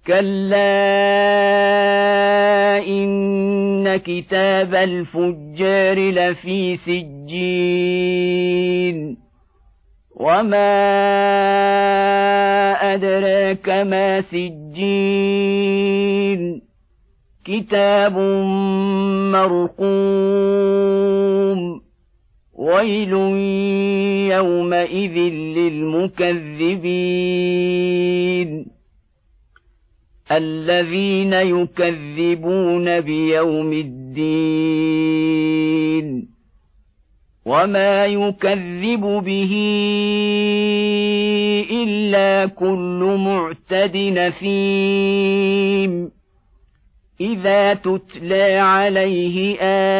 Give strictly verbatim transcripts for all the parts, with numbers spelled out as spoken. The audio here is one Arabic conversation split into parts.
كلا إن كتاب الفجار لفي سجين وما أدراك ما سجين كتاب مرقوم ويل يومئذ للمكذبين الذين يكذبون بيوم الدين وما يكذب به إلا كل معتد نثيم إذا تتلى عليه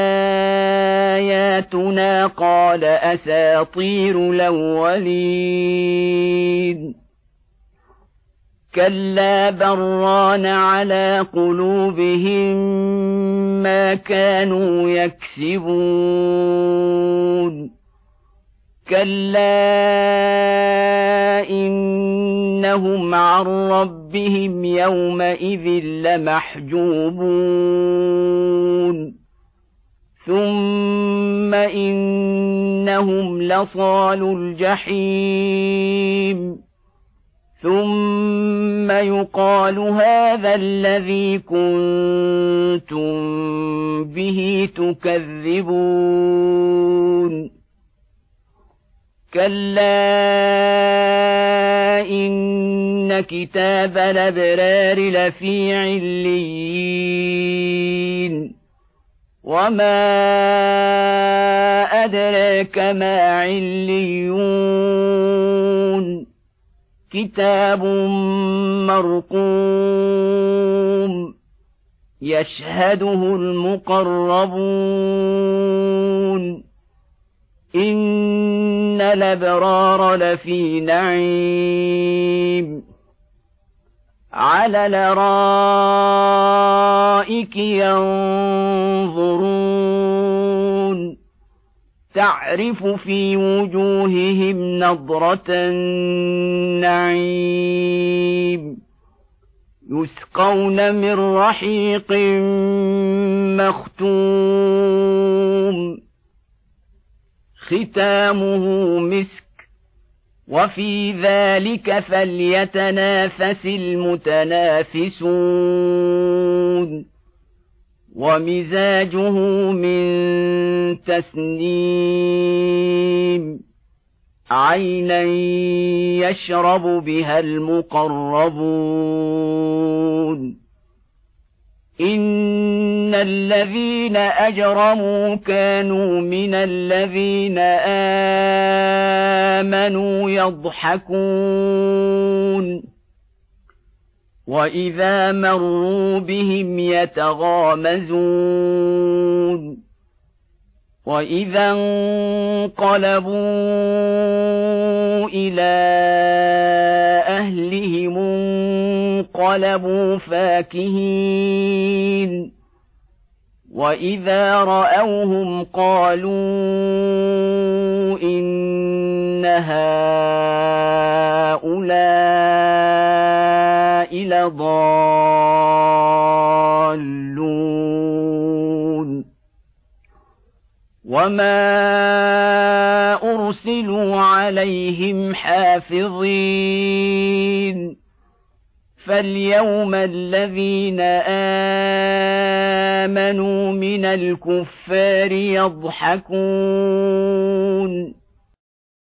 آياتنا قال أساطير الأولين كلا بران على قلوبهم ما كانوا يكسبون كلا إنهم عن ربهم يومئذ لمحجوبون ثم إنهم لصالو الجحيم ثم يقال هذا الذي كنتم به تكذبون كلا إن كتاب الأبرار لفي عليين وما أدراك ما عليون كتاب مرقوم يشهده المقربون إن الأبرار لفي نعيم على الأرائك ينظرون تعرف في وجوههم نضرة النعيم يسقون من رحيق مختوم ختامه مسك وفي ذلك فليتنافس المتنافسون ومزاجه من تسنيم عينا يشرب بها المقربون إن الذين أجرموا كانوا من الذين آمنوا يضحكون وإذا مروا بهم يتغامزون وإذا انقلبوا إلى أهلهم انقلبوا فاكهين وإذا رأوهم قالوا إن هؤلاء لضالون وما أرسلوا عليهم حافظين فاليوم الذين آمنوا من الكفار يضحكون